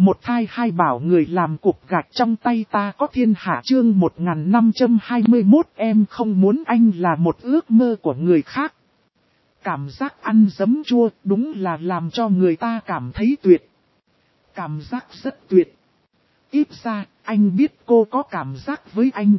Một thai hai bảo người làm cục gạch trong tay ta có thiên hạ chương 1521 em không muốn anh là một ước mơ của người khác. Cảm giác ăn giấm chua đúng là làm cho người ta cảm thấy tuyệt. Cảm giác rất tuyệt. Ít ra, anh biết cô có cảm giác với anh.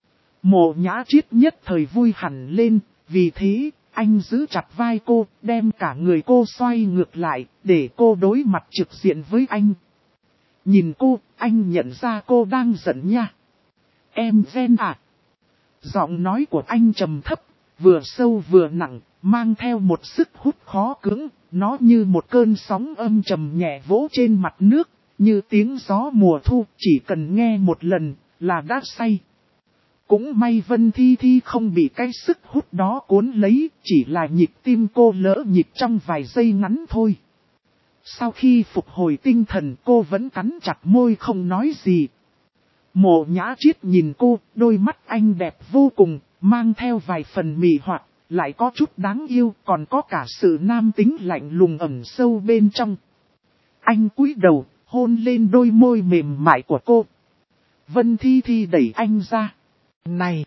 Mộ Nhã Triết nhất thời vui hẳn lên, vì thế, anh giữ chặt vai cô, đem cả người cô xoay ngược lại, để cô đối mặt trực diện với anh. Nhìn cô, anh nhận ra cô đang giận nha. Em ghen à? Giọng nói của anh trầm thấp, vừa sâu vừa nặng, mang theo một sức hút khó cưỡng, nó như một cơn sóng âm trầm nhẹ vỗ trên mặt nước, như tiếng gió mùa thu, chỉ cần nghe một lần, là đã say. Cũng may Vân Thi Thi không bị cái sức hút đó cuốn lấy, chỉ là nhịp tim cô lỡ nhịp trong vài giây ngắn thôi. Sau khi phục hồi tinh thần cô vẫn cắn chặt môi không nói gì. Mộ Nhã Triết nhìn cô, đôi mắt anh đẹp vô cùng, mang theo vài phần mị hoặc, lại có chút đáng yêu, còn có cả sự nam tính lạnh lùng ẩn sâu bên trong. Anh cúi đầu, hôn lên đôi môi mềm mại của cô. Vân Thi Thi đẩy anh ra. Này!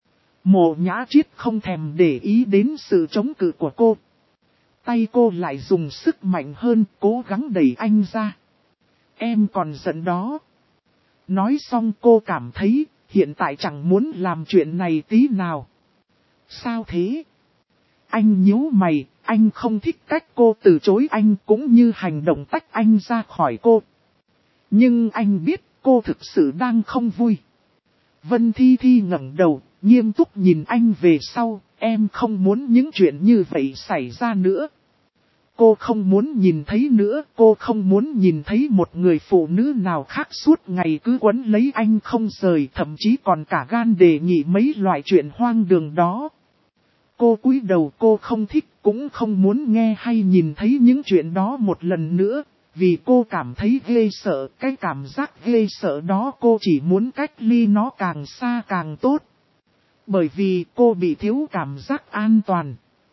Mộ Nhã Triết không thèm để ý đến sự chống cự của cô. Tay cô lại dùng sức mạnh hơn, cố gắng đẩy anh ra. Em còn giận đó. Nói xong cô cảm thấy, hiện tại chẳng muốn làm chuyện này tí nào. Sao thế? Anh nhíu mày, anh không thích cách cô từ chối anh cũng như hành động tách anh ra khỏi cô. Nhưng anh biết cô thực sự đang không vui. Vân Thi Thi ngẩng đầu, nghiêm túc nhìn anh về sau, em không muốn những chuyện như vậy xảy ra nữa. Cô không muốn nhìn thấy nữa, cô không muốn nhìn thấy một người phụ nữ nào khác suốt ngày cứ quấn lấy anh không rời, thậm chí còn cả gan đề nghị mấy loại chuyện hoang đường đó. Cô cúi đầu, cô không thích, cũng không muốn nghe hay nhìn thấy những chuyện đó một lần nữa, vì cô cảm thấy ghê sợ, cái cảm giác ghê sợ đó cô chỉ muốn cách ly nó càng xa càng tốt. Bởi vì cô bị thiếu cảm giác an toàn.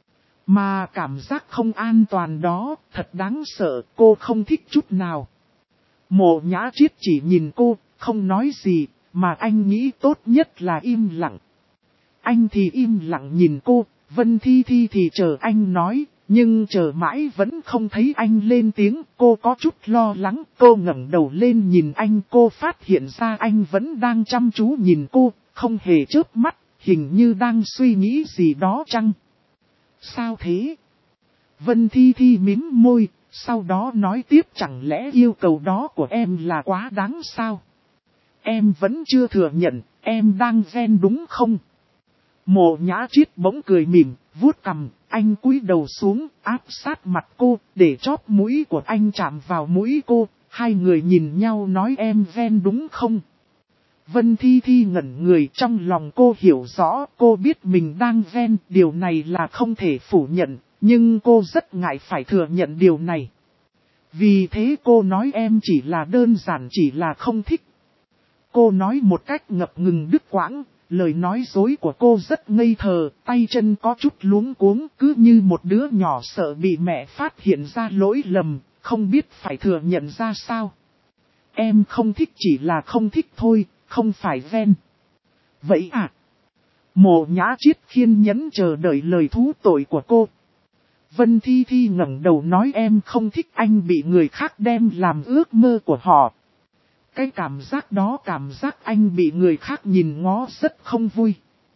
Mà cảm giác không an toàn đó, thật đáng sợ, cô không thích chút nào. Mộ Nhã Triết chỉ nhìn cô, không nói gì, mà anh nghĩ tốt nhất là im lặng. Anh thì im lặng nhìn cô, Vân Thi Thi thì chờ anh nói, nhưng chờ mãi vẫn không thấy anh lên tiếng, cô có chút lo lắng, cô ngẩng đầu lên nhìn anh, cô phát hiện ra anh vẫn đang chăm chú nhìn cô, không hề chớp mắt, hình như đang suy nghĩ gì đó chăng? Sao thế? Vân Thi Thi mím môi, sau đó nói tiếp chẳng lẽ yêu cầu đó của em là quá đáng sao? Em vẫn chưa thừa nhận, em đang ghen đúng không? Mộ Nhã Triết bỗng cười mỉm, vuốt cằm, anh cúi đầu xuống, áp sát mặt cô, để chóp mũi của anh chạm vào mũi cô, hai người nhìn nhau nói em ghen đúng không? Vân Thi Thi ngẩn người trong lòng cô hiểu rõ, cô biết mình đang ghen, điều này là không thể phủ nhận, nhưng cô rất ngại phải thừa nhận điều này. Vì thế cô nói em chỉ là đơn giản chỉ là không thích. Cô nói một cách ngập ngừng đứt quãng, lời nói dối của cô rất ngây thơ, tay chân có chút luống cuống cứ như một đứa nhỏ sợ bị mẹ phát hiện ra lỗi lầm, không biết phải thừa nhận ra sao. Em không thích chỉ là không thích thôi. Không phải ghen. Vậy à? Mộ Nhã Triết khiên nhẫn chờ đợi lời thú tội của cô. Vân Thi Thi ngẩng đầu nói em không thích anh bị người khác đem làm ước mơ của họ. Cái cảm giác đó cảm giác anh bị người khác nhìn ngó rất không vui.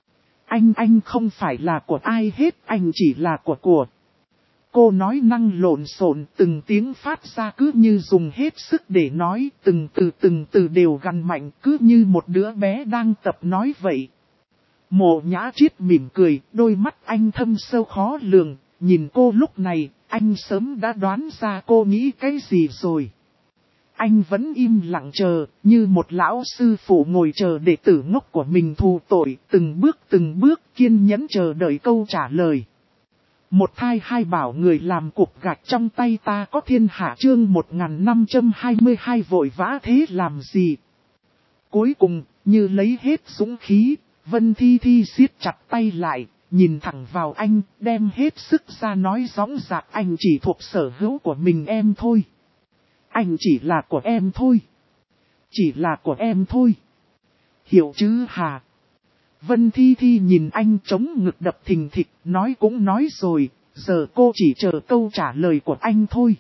Anh không phải là của ai hết, anh chỉ là của. Cô nói năng lộn xộn, từng tiếng phát ra cứ như dùng hết sức để nói, từng từ đều gằn mạnh cứ như một đứa bé đang tập nói vậy. Mộ Nhã Triết mỉm cười, đôi mắt anh thâm sâu khó lường, nhìn cô lúc này, anh sớm đã đoán ra cô nghĩ cái gì rồi. Anh vẫn im lặng chờ, như một lão sư phụ ngồi chờ đệ tử ngốc của mình thù tội, từng bước kiên nhẫn chờ đợi câu trả lời. Một thai hai bảo người làm cục gạch trong tay ta có thiên hạ chương 1522 vội vã thế làm gì. Cuối cùng, như lấy hết dũng khí, Vân Thi Thi siết chặt tay lại, nhìn thẳng vào anh, đem hết sức ra nói rõ ràng anh chỉ thuộc sở hữu của mình em thôi. Anh chỉ là của em thôi. Chỉ là của em thôi. Hiểu chứ hả? Vân Thi Thi nhìn anh chống ngực đập thình thịch, nói cũng nói rồi, giờ cô chỉ chờ câu trả lời của anh thôi.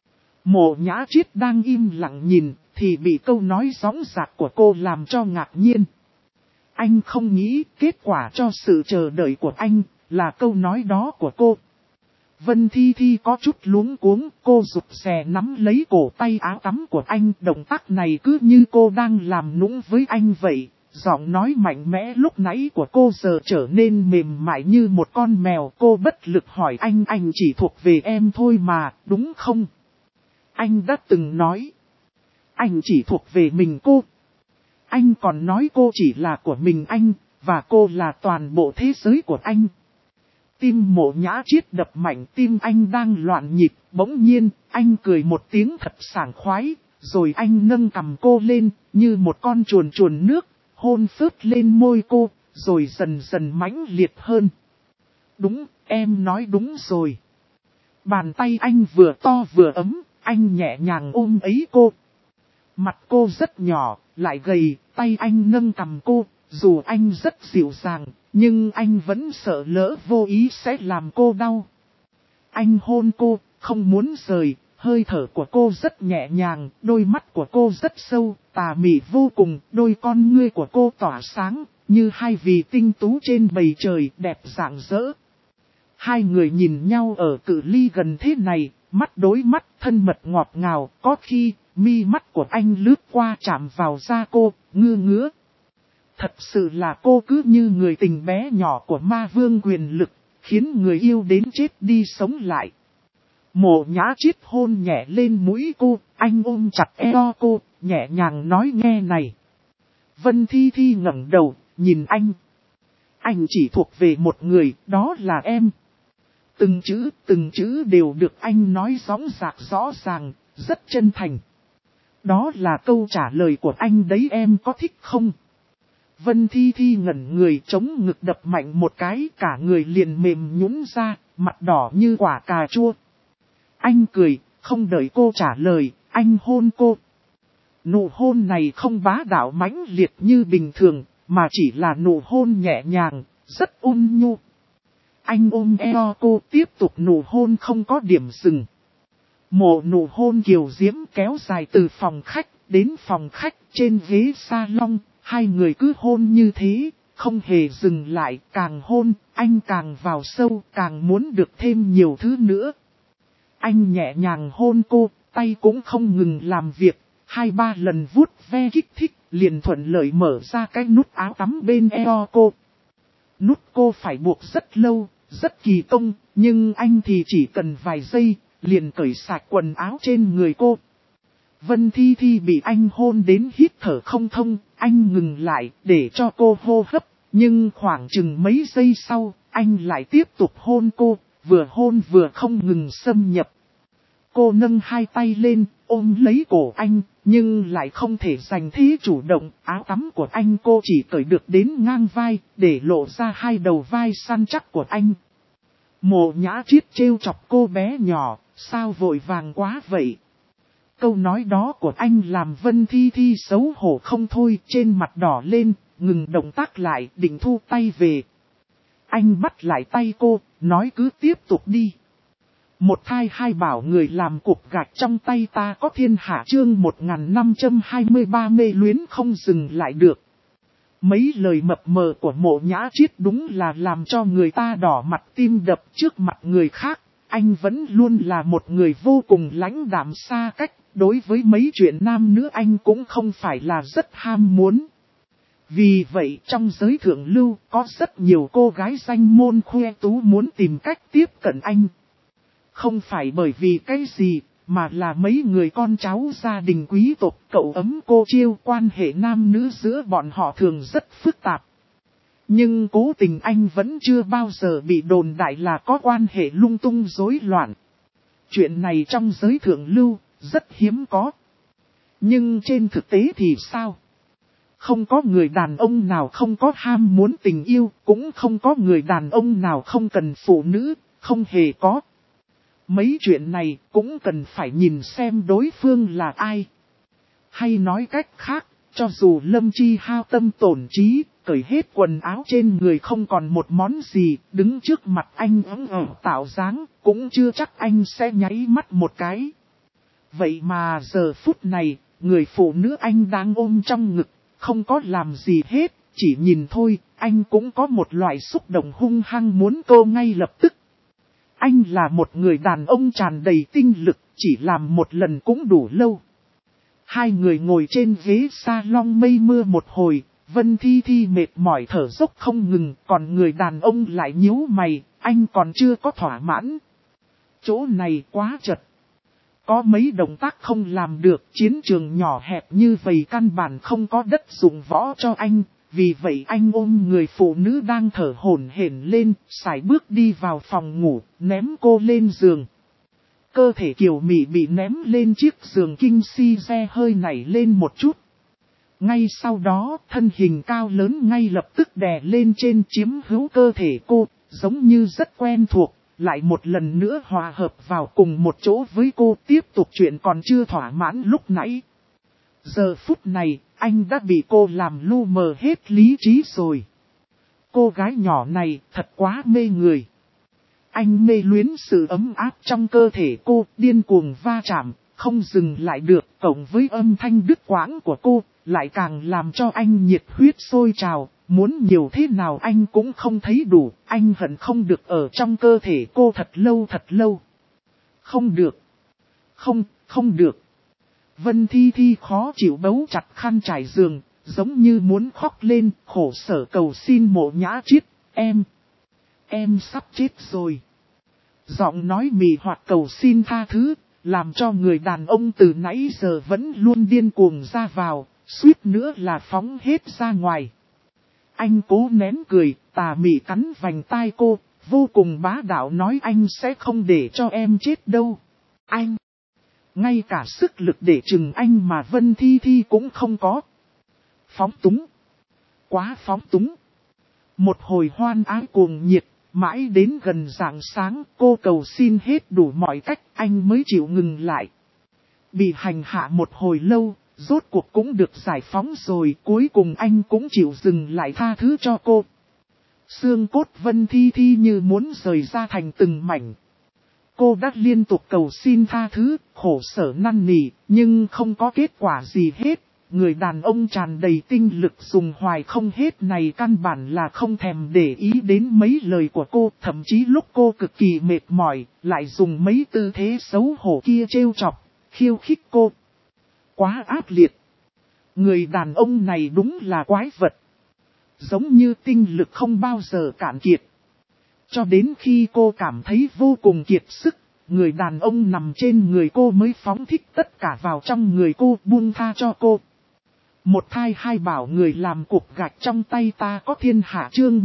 Mộ Nhã Triết đang im lặng nhìn, thì bị câu nói rõng rạc của cô làm cho ngạc nhiên. Anh không nghĩ kết quả cho sự chờ đợi của anh là câu nói đó của cô. Vân Thi Thi có chút luống cuống, cô rụt rè nắm lấy cổ tay áo tắm của anh. Động tác này cứ như cô đang làm nũng với anh vậy. Giọng nói mạnh mẽ lúc nãy của cô giờ trở nên mềm mại như một con mèo. Cô bất lực hỏi anh chỉ thuộc về em thôi mà, đúng không? Anh đã từng nói, anh chỉ thuộc về mình cô. Anh còn nói cô chỉ là của mình anh, và cô là toàn bộ thế giới của anh. Tim Mộ Nhã Triết đập mạnh, tim anh đang loạn nhịp. Bỗng nhiên, anh cười một tiếng thật sảng khoái, rồi anh nâng cằm cô lên, như một con chuồn chuồn nước, hôn phớt lên môi cô, rồi dần dần mãnh liệt hơn. Đúng, em nói đúng rồi. Bàn tay anh vừa to vừa ấm, anh nhẹ nhàng ôm ấy cô. Mặt cô rất nhỏ, lại gầy, tay anh nâng cằm cô, dù anh rất dịu dàng, nhưng anh vẫn sợ lỡ vô ý sẽ làm cô đau. Anh hôn cô, không muốn rời, hơi thở của cô rất nhẹ nhàng, đôi mắt của cô rất sâu, tà mị vô cùng, đôi con ngươi của cô tỏa sáng, như hai vì tinh tú trên bầu trời đẹp rạng rỡ. Hai người nhìn nhau ở cự ly gần thế này, mắt đối mắt, thân mật ngọt ngào, có khi mi mắt của anh lướt qua chạm vào da cô, ngứa ngứa. Thật sự là cô cứ như người tình bé nhỏ của ma vương quyền lực, khiến người yêu đến chết đi sống lại. Mộ Nhã Triết hôn nhẹ lên mũi cô, anh ôm chặt eo cô, nhẹ nhàng nói nghe này. Vân Thi Thi ngẩng đầu, nhìn anh. Anh chỉ thuộc về một người, đó là em. Từng chữ đều được anh nói rõng rạc rõ ràng, rất chân thành. Đó là câu trả lời của anh đấy, em có thích không? Vân Thi Thi ngẩn người, chống ngực đập mạnh một cái, cả người liền mềm nhũn ra, mặt đỏ như quả cà chua. Anh cười, không đợi cô trả lời, anh hôn cô. Nụ hôn này không bá đạo mãnh liệt như bình thường, mà chỉ là nụ hôn nhẹ nhàng, rất ôn nhu. Anh ôm eo cô, tiếp tục nụ hôn không có điểm dừng. Một nụ hôn kiều diễm kéo dài từ phòng khách đến phòng khách, trên ghế salon, hai người cứ hôn như thế, không hề dừng lại, càng hôn, anh càng vào sâu, càng muốn được thêm nhiều thứ nữa. Anh nhẹ nhàng hôn cô, tay cũng không ngừng làm việc, 2-3 lần vuốt ve kích thích, liền thuận lợi mở ra cái nút áo tắm bên eo cô. Nút cô phải buộc rất lâu, rất kỳ công, nhưng anh thì chỉ cần vài giây, liền cởi sạch quần áo trên người cô. Vân Thi Thi bị anh hôn đến hít thở không thông, anh ngừng lại để cho cô hô hấp, nhưng khoảng chừng mấy giây sau, anh lại tiếp tục hôn cô, vừa hôn vừa không ngừng xâm nhập. Cô nâng hai tay lên, ôm lấy cổ anh, nhưng lại không thể giành thế chủ động, áo tắm của anh cô chỉ cởi được đến ngang vai, để lộ ra hai đầu vai săn chắc của anh. Mộ Nhã Triết trêu chọc cô bé nhỏ, sao vội vàng quá vậy? Câu nói đó của anh làm Vân Thi Thi xấu hổ không thôi, trên mặt đỏ lên, ngừng động tác lại, định thu tay về. Anh bắt lại tay cô, nói cứ tiếp tục đi. Một thai hai bảo người làm cục gạch trong tay ta có thiên hạ, chương 1523 mê luyến không dừng lại được. Mấy lời mập mờ của Mộ Nhã Triết đúng là làm cho người ta đỏ mặt tim đập. Trước mặt người khác, anh vẫn luôn là một người vô cùng lãnh đạm xa cách, đối với mấy chuyện nam nữ anh cũng không phải là rất ham muốn. Vì vậy trong giới thượng lưu có rất nhiều cô gái danh môn khoe tú muốn tìm cách tiếp cận anh. Không phải bởi vì cái gì, mà là mấy người con cháu gia đình quý tộc cậu ấm cô chiêu, quan hệ nam nữ giữa bọn họ thường rất phức tạp. Nhưng cố tình anh vẫn chưa bao giờ bị đồn đại là có quan hệ lung tung rối loạn. Chuyện này trong giới thượng lưu rất hiếm có. Nhưng trên thực tế thì sao? Không có người đàn ông nào không có ham muốn tình yêu, cũng không có người đàn ông nào không cần phụ nữ, không hề có. Mấy chuyện này cũng cần phải nhìn xem đối phương là ai. Hay nói cách khác, cho dù Lâm Chi hao tâm tổn trí, cởi hết quần áo trên người không còn một món gì, đứng trước mặt anh tạo dáng, cũng chưa chắc anh sẽ nháy mắt một cái. Vậy mà giờ phút này, người phụ nữ anh đang ôm trong ngực, không có làm gì hết, chỉ nhìn thôi, anh cũng có một loại xúc động hung hăng muốn cô ngay lập tức. Anh là một người đàn ông tràn đầy tinh lực, chỉ làm một lần cũng đủ lâu. Hai người ngồi trên ghế salon mây mưa một hồi, Vân Thi Thi mệt mỏi thở dốc không ngừng, còn người đàn ông lại nhíu mày, anh còn chưa có thỏa mãn. Chỗ này quá chật. Có mấy động tác không làm được, chiến trường nhỏ hẹp như vậy căn bản không có đất dụng võ cho anh, vì vậy anh ôm người phụ nữ đang thở hổn hển lên, sải bước đi vào phòng ngủ, ném cô lên giường. Cơ thể Kiều Mị bị ném lên chiếc giường kinh si xe hơi nảy lên một chút. Ngay sau đó, thân hình cao lớn ngay lập tức đè lên trên chiếm hữu cơ thể cô, giống như rất quen thuộc, lại một lần nữa hòa hợp vào cùng một chỗ với cô, tiếp tục chuyện còn chưa thỏa mãn lúc nãy. Giờ phút này, anh đã bị cô làm lu mờ hết lý trí rồi. Cô gái nhỏ này thật quá mê người. Anh mê luyến sự ấm áp trong cơ thể cô, điên cuồng va chạm, không dừng lại được, cộng với âm thanh đứt quãng của cô, lại càng làm cho anh nhiệt huyết sôi trào, muốn nhiều thế nào anh cũng không thấy đủ, anh hận không được ở trong cơ thể cô thật lâu thật lâu. Không được. Không được. Vân Thi Thi khó chịu bấu chặt khăn trải giường, giống như muốn khóc lên, khổ sở cầu xin Mộ Nhã Chiết, em sắp chết rồi. Giọng nói mì hoặc cầu xin tha thứ, làm cho người đàn ông từ nãy giờ vẫn luôn điên cuồng ra vào, suýt nữa là phóng hết ra ngoài. Anh cố nén cười, tà mị cắn vành tai cô, vô cùng bá đạo nói anh sẽ không để cho em chết đâu. Anh, ngay cả sức lực để chừng anh mà Vân Thi Thi cũng không có. Phóng túng, quá phóng túng. Một hồi hoan ái cuồng nhiệt, mãi đến gần rạng sáng cô cầu xin hết đủ mọi cách anh mới chịu ngừng lại. Bị hành hạ một hồi lâu, rốt cuộc cũng được giải phóng rồi, cuối cùng anh cũng chịu dừng lại tha thứ cho cô. Xương cốt Vân Thi Thi như muốn rời ra thành từng mảnh. Cô đã liên tục cầu xin tha thứ, khổ sở năn nỉ, nhưng không có kết quả gì hết. Người đàn ông tràn đầy tinh lực dùng hoài không hết này căn bản là không thèm để ý đến mấy lời của cô. Thậm chí lúc cô cực kỳ mệt mỏi, lại dùng mấy tư thế xấu hổ kia trêu chọc, khiêu khích cô. Quá ác liệt. Người đàn ông này đúng là quái vật. Giống như tinh lực không bao giờ cạn kiệt. Cho đến khi cô cảm thấy vô cùng kiệt sức, người đàn ông nằm trên người cô mới phóng thích tất cả vào trong người cô, buông tha cho cô. Một thai hai bảo người làm cục gạch trong tay ta có thiên hạ chương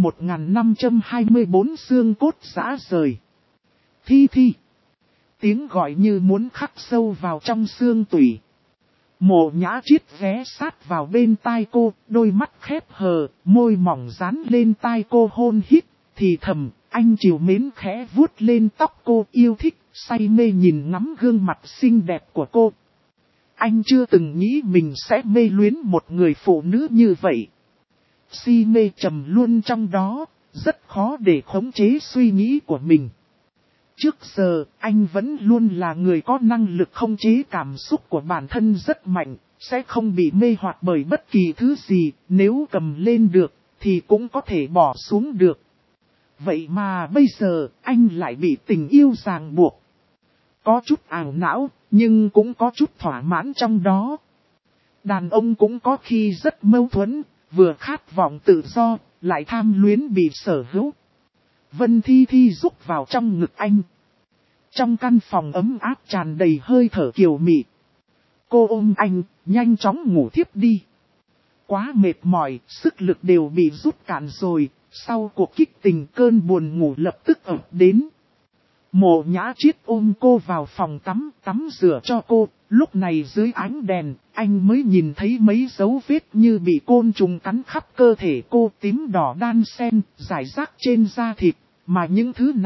1524 xương cốt rã rời. Thi Thi. Tiếng gọi như muốn khắc sâu vào trong xương tủy. Mộ Nhã Chiết ghé sát vào bên tai cô, đôi mắt khép hờ, môi mỏng dán lên tai cô hôn hít, thì thầm, anh chiều mến khẽ vuốt lên tóc cô yêu thích, say mê nhìn ngắm gương mặt xinh đẹp của cô. Anh chưa từng nghĩ mình sẽ mê luyến một người phụ nữ như vậy. Si mê trầm luôn trong đó, rất khó để khống chế suy nghĩ của mình. Trước giờ, anh vẫn luôn là người có năng lực khống chế cảm xúc của bản thân rất mạnh, sẽ không bị mê hoặc bởi bất kỳ thứ gì, nếu cầm lên được, thì cũng có thể bỏ xuống được. Vậy mà bây giờ, anh lại bị tình yêu ràng buộc. Có chút ảo não, nhưng cũng có chút thỏa mãn trong đó. Đàn ông cũng có khi rất mâu thuẫn, vừa khát vọng tự do, lại tham luyến bị sở hữu. Vân Thi Thi rúc vào trong ngực anh. Trong căn phòng ấm áp tràn đầy hơi thở kiều mị. Cô ôm anh, nhanh chóng ngủ thiếp đi. Quá mệt mỏi, sức lực đều bị rút cạn rồi, sau cuộc kích tình cơn buồn ngủ lập tức ập đến. Mộ Nhã Chiết ôm cô vào phòng tắm rửa cho cô, lúc này dưới ánh đèn, anh mới nhìn thấy mấy dấu vết như bị côn trùng cắn khắp cơ thể cô tím đỏ đan xen, rải rác trên da thịt, mà những thứ này,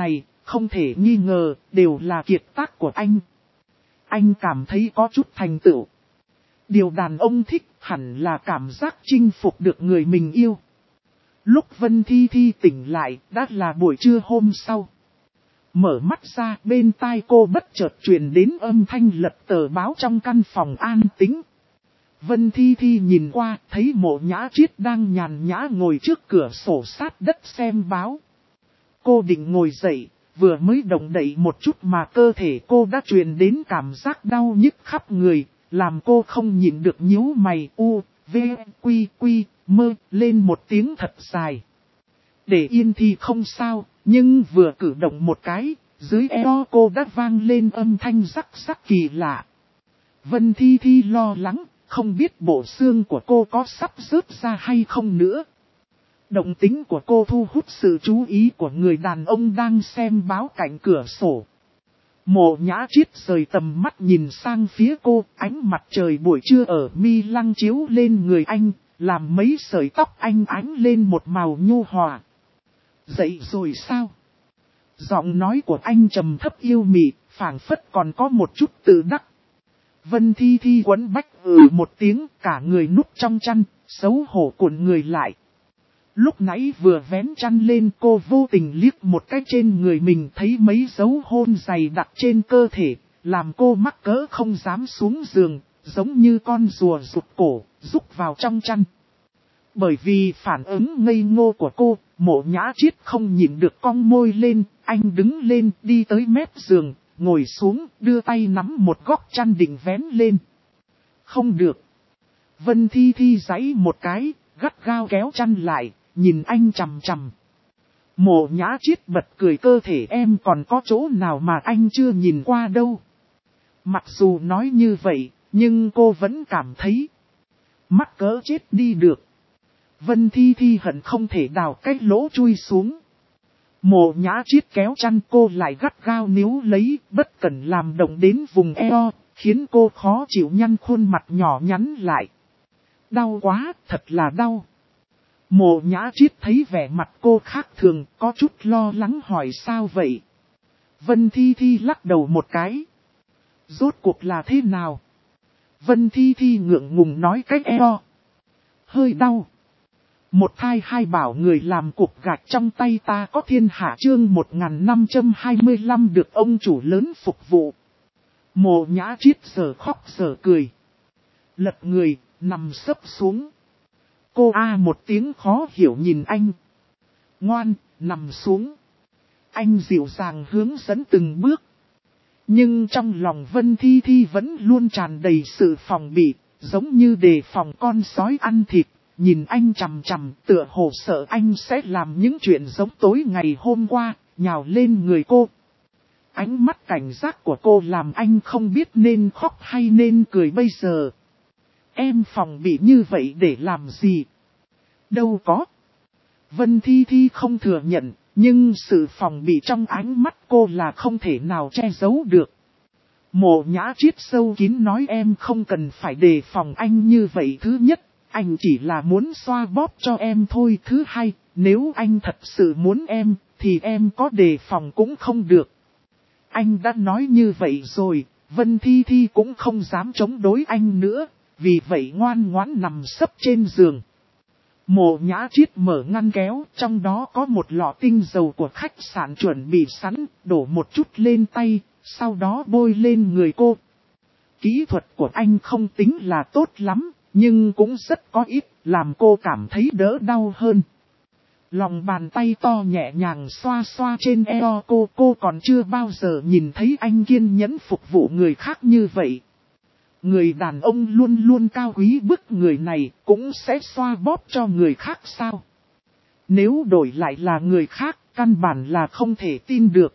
không thể nghi ngờ, đều là kiệt tác của anh. Anh cảm thấy có chút thành tựu. Điều đàn ông thích hẳn là cảm giác chinh phục được người mình yêu. Lúc Vân Thi Thi tỉnh lại, đã là buổi trưa hôm sau. Mở mắt ra, bên tai cô bất chợt truyền đến âm thanh lật tờ báo trong căn phòng an tĩnh. Vân Thi Thi nhìn qua, thấy Mộ Nhã Triết đang nhàn nhã ngồi trước cửa sổ sát đất xem báo. Cô định ngồi dậy, vừa mới động đậy một chút mà cơ thể cô đã truyền đến cảm giác đau nhức khắp người, làm cô không nhịn được nhíu mày mơ lên một tiếng thật dài. Để yên thì không sao, nhưng vừa cử động một cái, dưới eo cô đã vang lên âm thanh rắc rắc kỳ lạ. Vân Thi Thi lo lắng, không biết bộ xương của cô có sắp rớt ra hay không nữa. Động tính của cô thu hút sự chú ý của người đàn ông đang xem báo cạnh cửa sổ. Mộ Nhã Triết rời tầm mắt nhìn sang phía cô, ánh mặt trời buổi trưa ở mi lăng chiếu lên người anh, làm mấy sợi tóc anh ánh lên một màu nhu hòa. Dậy rồi sao? Giọng nói của anh trầm thấp yêu mị, phảng phất còn có một chút tự đắc. Vân Thi Thi quấn bách một tiếng, cả người núp trong chăn, xấu hổ cuộn người lại. Lúc nãy vừa vén chăn lên, cô vô tình liếc một cái trên người mình, thấy mấy dấu hôn dày đặc trên cơ thể, làm cô mắc cỡ không dám xuống giường, giống như con rùa rụt cổ, rúc vào trong chăn. Bởi vì phản ứng ngây ngô của cô, Mộ Nhã Triết không nhịn được cong môi lên, anh đứng lên đi tới mép giường, ngồi xuống, đưa tay nắm một góc chăn định vén lên. Không được. Vân Thi Thi giãy một cái, gắt gao kéo chăn lại, nhìn anh chằm chằm. Mộ Nhã Triết bật cười, cơ thể em còn có chỗ nào mà anh chưa nhìn qua đâu. Mặc dù nói như vậy, nhưng cô vẫn cảm thấy mắc cỡ chết đi được. Vân Thi Thi hận không thể đào cái lỗ chui xuống. Mộ Nhã Triết kéo chăn cô lại gắt gao níu lấy, bất cẩn làm động đến vùng eo, khiến cô khó chịu, nhăn khuôn mặt nhỏ nhắn lại. Đau quá, thật là đau. Mộ Nhã Triết thấy vẻ mặt cô khác thường, có chút lo lắng hỏi sao vậy. Vân Thi Thi lắc đầu một cái. Rốt cuộc là thế nào? Vân Thi Thi ngượng ngùng nói cách eo. Hơi đau. Một thai hai bảo người làm cục gạch trong tay ta có thiên hạ, chương 1525 được ông chủ lớn phục vụ. Mộ Nhã Triết giờ khóc giờ cười. Lật người, nằm sấp xuống. Cô một tiếng khó hiểu nhìn anh. Ngoan, nằm xuống. Anh dịu dàng hướng dẫn từng bước. Nhưng trong lòng Vân Thi Thi vẫn luôn tràn đầy sự phòng bị, giống như đề phòng con sói ăn thịt. Nhìn anh chằm chằm, tựa hồ sợ anh sẽ làm những chuyện giống tối ngày hôm qua, nhào lên người cô. Ánh mắt cảnh giác của cô làm anh không biết nên khóc hay nên cười bây giờ. Em phòng bị như vậy để làm gì? Đâu có. Vân Thi Thi không thừa nhận, nhưng sự phòng bị trong ánh mắt cô là không thể nào che giấu được. Mộ Nhã Triết sâu kín nói em không cần phải đề phòng anh như vậy. Thứ nhất, anh chỉ là muốn xoa bóp cho em thôi. Thứ hai, nếu anh thật sự muốn em, thì em có đề phòng cũng không được. Anh đã nói như vậy rồi, Vân Thi Thi cũng không dám chống đối anh nữa, vì vậy ngoan ngoãn nằm sấp trên giường. Mộ Nhã Triết mở ngăn kéo, trong đó có một lọ tinh dầu của khách sạn chuẩn bị sẵn, đổ một chút lên tay, sau đó bôi lên người cô. Kỹ thuật của anh không tính là tốt lắm, nhưng cũng rất có ít, làm cô cảm thấy đỡ đau hơn. Lòng bàn tay to nhẹ nhàng xoa xoa trên eo cô còn chưa bao giờ nhìn thấy anh kiên nhẫn phục vụ người khác như vậy. Người đàn ông luôn luôn cao quý bức người này cũng sẽ xoa bóp cho người khác sao? Nếu đổi lại là người khác, căn bản là không thể tin được.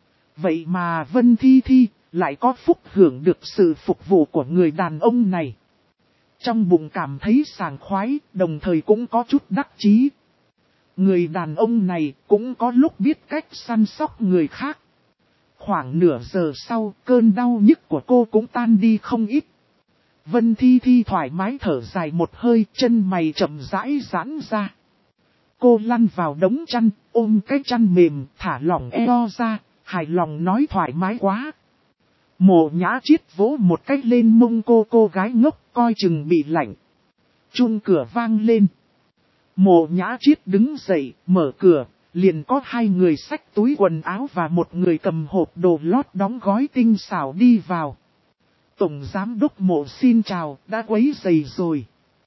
Vậy mà Vân Thi Thi lại có phúc hưởng được sự phục vụ của người đàn ông này. Trong bụng cảm thấy sảng khoái, đồng thời cũng có chút đắc chí. Người đàn ông này cũng có lúc biết cách săn sóc người khác. Khoảng nửa giờ sau, cơn đau nhức của cô cũng tan đi không ít. Vân Thi Thi thoải mái thở dài một hơi, chân mày chậm rãi giãn ra. Cô lăn vào đống chăn, ôm cái chăn mềm, thả lỏng eo ra, hài lòng nói thoải mái quá. Mộ Nhã Chiết vỗ một cách lên mông cô gái ngốc coi chừng bị lạnh. Chuông cửa vang lên. Mộ Nhã Chiết đứng dậy, mở cửa, liền có hai người xách túi quần áo và một người cầm hộp đồ lót đóng gói tinh xảo đi vào. Tổng giám đốc Mộ xin chào, đã quấy rầy rồi.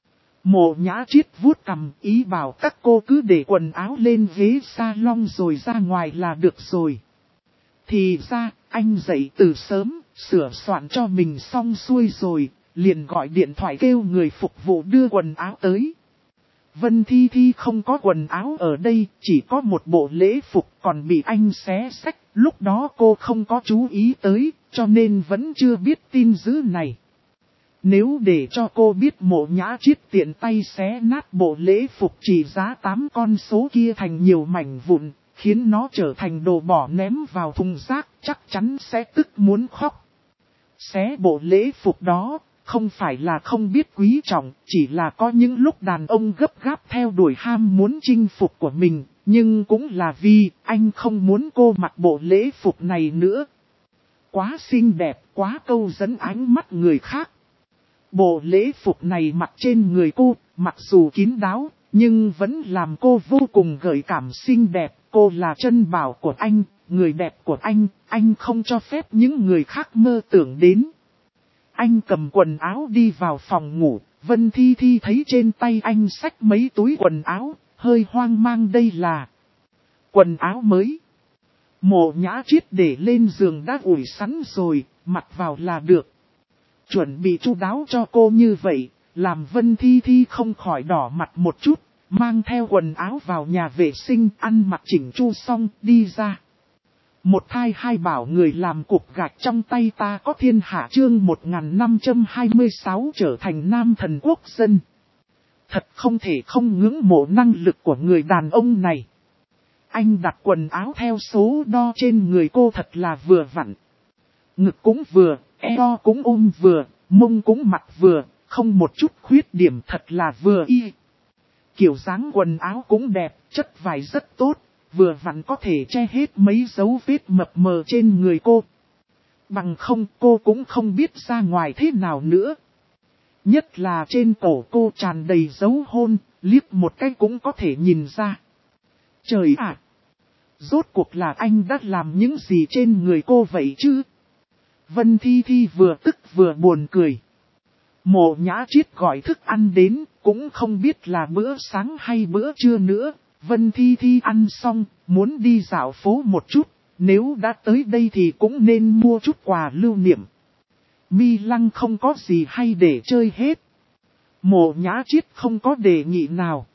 Mộ Nhã Chiết vuốt cằm ý bảo các cô cứ để quần áo lên ghế salon rồi ra ngoài là được rồi. Thì ra, anh dậy từ sớm, sửa soạn cho mình xong xuôi rồi, liền gọi điện thoại kêu người phục vụ đưa quần áo tới. Vân Thi Thi không có quần áo ở đây, chỉ có một bộ lễ phục còn bị anh xé xách, lúc đó cô không có chú ý tới, cho nên vẫn chưa biết tin dữ này. Nếu để cho cô biết Mộ Nhã Chiết tiện tay xé nát bộ lễ phục chỉ giá 8 con số kia thành nhiều mảnh vụn, khiến nó trở thành đồ bỏ ném vào thùng rác, chắc chắn sẽ tức muốn khóc. Xé bộ lễ phục đó, không phải là không biết quý trọng, chỉ là có những lúc đàn ông gấp gáp theo đuổi ham muốn chinh phục của mình, nhưng cũng là vì anh không muốn cô mặc bộ lễ phục này nữa. Quá xinh đẹp, quá câu dẫn ánh mắt người khác. Bộ lễ phục này mặc trên người cô, mặc dù kín đáo, nhưng vẫn làm cô vô cùng gợi cảm xinh đẹp. Cô là trân bảo của anh, người đẹp của anh không cho phép những người khác mơ tưởng đến. Anh cầm quần áo đi vào phòng ngủ, Vân Thi Thi thấy trên tay anh xách mấy túi quần áo, hơi hoang mang đây là quần áo mới. Mộ Nhã Chiết để lên giường đã ủi sẵn rồi, mặc vào là được. Chuẩn bị chu đáo cho cô như vậy, làm Vân Thi Thi không khỏi đỏ mặt một chút, mang theo quần áo vào nhà vệ sinh, ăn mặc chỉnh chu xong, đi ra. Một thai hai bảo người làm cục gạch trong tay ta có thiên hạ chương 1526 trở thành nam thần quốc dân. Thật không thể không ngưỡng mộ năng lực của người đàn ông này. Anh đặt quần áo theo số đo trên người cô thật là vừa vặn. Ngực cũng vừa, eo cũng ôm vừa, mông cũng mặc vừa, không một chút khuyết điểm thật là vừa y. Kiểu dáng quần áo cũng đẹp, chất vải rất tốt, vừa vặn có thể che hết mấy dấu vết mập mờ trên người cô. Bằng không cô cũng không biết ra ngoài thế nào nữa. Nhất là trên cổ cô tràn đầy dấu hôn, liếc một cái cũng có thể nhìn ra. Trời ạ! Rốt cuộc là anh đã làm những gì trên người cô vậy chứ? Vân Thi Thi vừa tức vừa buồn cười. Mộ Nhã Chiết gọi thức ăn đến, cũng không biết là bữa sáng hay bữa trưa nữa. Vân Thi Thi ăn xong, muốn đi dạo phố một chút, nếu đã tới đây thì cũng nên mua chút quà lưu niệm. Mi Lăng không có gì hay để chơi hết. Mộ Nhã Chiết không có đề nghị nào.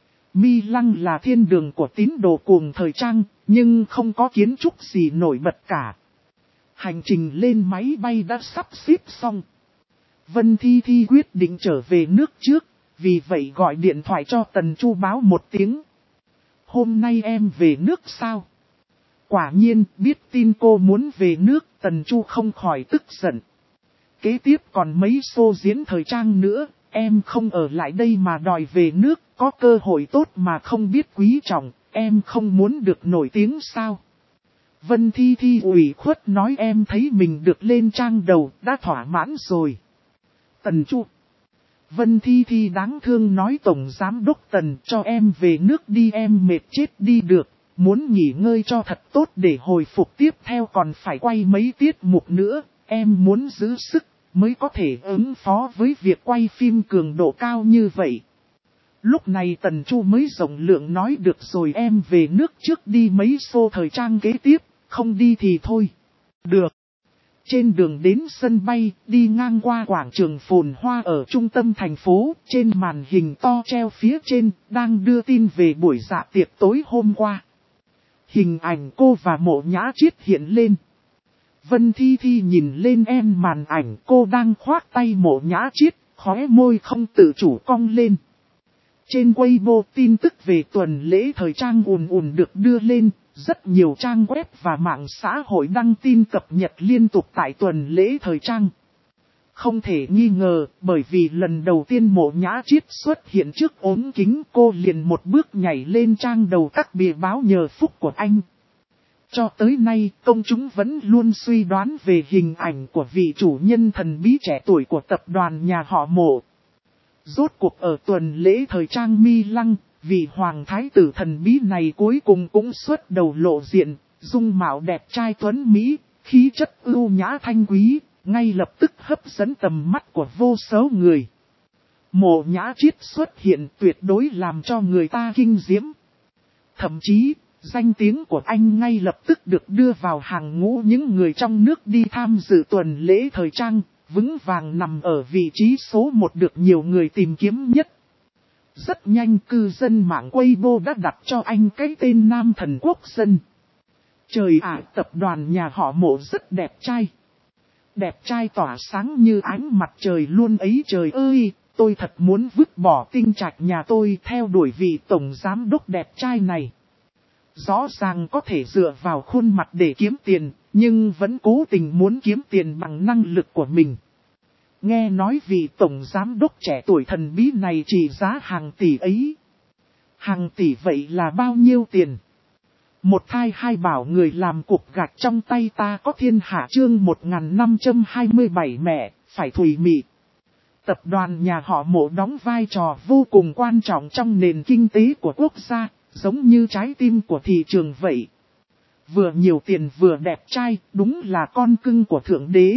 Mi Lăng là thiên đường của tín đồ cuồng thời trang, nhưng không có kiến trúc gì nổi bật cả. Hành trình lên máy bay đã sắp xếp xong. Vân Thi Thi quyết định trở về nước trước, vì vậy gọi điện thoại cho Tần Chu báo một tiếng. Hôm nay em về nước sao? Quả nhiên, biết tin cô muốn về nước, Tần Chu không khỏi tức giận. Kế tiếp còn mấy show diễn thời trang nữa, em không ở lại đây mà đòi về nước, có cơ hội tốt mà không biết quý trọng, em không muốn được nổi tiếng sao? Vân Thi Thi ủy khuất nói em thấy mình được lên trang đầu, đã thỏa mãn rồi. Tần Chu. Vân Thi Thi đáng thương nói Tổng Giám Đốc Tần cho em về nước đi, em mệt chết đi được, muốn nghỉ ngơi cho thật tốt để hồi phục tiếp theo còn phải quay mấy tiết mục nữa, em muốn giữ sức mới có thể ứng phó với việc quay phim cường độ cao như vậy. Lúc này Tần Chu mới rộng lượng nói được rồi, em về nước trước đi mấy show thời trang kế tiếp, không đi thì thôi. Được. Trên đường đến sân bay, đi ngang qua quảng trường phồn hoa ở trung tâm thành phố, trên màn hình to treo phía trên, đang đưa tin về buổi dạ tiệc tối hôm qua. Hình ảnh cô và Mộ Nhã Chiết hiện lên. Vân Thi Thi nhìn lên em màn ảnh, cô đang khoác tay Mộ Nhã Chiết, khóe môi không tự chủ cong lên. Trên Weibo tin tức về tuần lễ thời trang ùn được đưa lên, rất nhiều trang web và mạng xã hội đăng tin cập nhật liên tục tại tuần lễ thời trang. Không thể nghi ngờ, bởi vì lần đầu tiên Mộ Nhã Chiết xuất hiện trước ốm kính, cô liền một bước nhảy lên trang đầu các bìa báo nhờ phúc của anh. Cho tới nay, công chúng vẫn luôn suy đoán về hình ảnh của vị chủ nhân thần bí trẻ tuổi của tập đoàn nhà họ Mộ. Rốt cuộc ở tuần lễ thời trang Mi Lăng, vị hoàng thái tử thần bí này cuối cùng cũng xuất đầu lộ diện, dung mạo đẹp trai tuấn Mỹ, khí chất ưu nhã thanh quý, ngay lập tức hấp dẫn tầm mắt của vô số người. Mộ Nhã Chiết xuất hiện tuyệt đối làm cho người ta kinh diễm. Thậm chí, danh tiếng của anh ngay lập tức được đưa vào hàng ngũ những người trong nước đi tham dự tuần lễ thời trang, vững vàng nằm ở vị trí số 1 được nhiều người tìm kiếm nhất. Rất nhanh cư dân mạng Weibo đã đặt cho anh cái tên Nam Thần Quốc dân. Trời ạ, tập đoàn nhà họ Mộ rất đẹp trai. Đẹp trai tỏa sáng như ánh mặt trời luôn ấy trời ơi, tôi thật muốn vứt bỏ Tinh Trạch nhà tôi theo đuổi vị tổng giám đốc đẹp trai này. Rõ ràng có thể dựa vào khuôn mặt để kiếm tiền, nhưng vẫn cố tình muốn kiếm tiền bằng năng lực của mình. Nghe nói vị tổng giám đốc trẻ tuổi thần bí này chỉ giá hàng tỷ ấy. Hàng tỷ vậy là bao nhiêu tiền? Một thai hai bảo người làm cục gạch trong tay ta có thiên hạ chương 1527 mẹ, phải thùy mị. Tập đoàn nhà họ Mộ đóng vai trò vô cùng quan trọng trong nền kinh tế của quốc gia, giống như trái tim của thị trường vậy. Vừa nhiều tiền vừa đẹp trai, đúng là con cưng của thượng đế.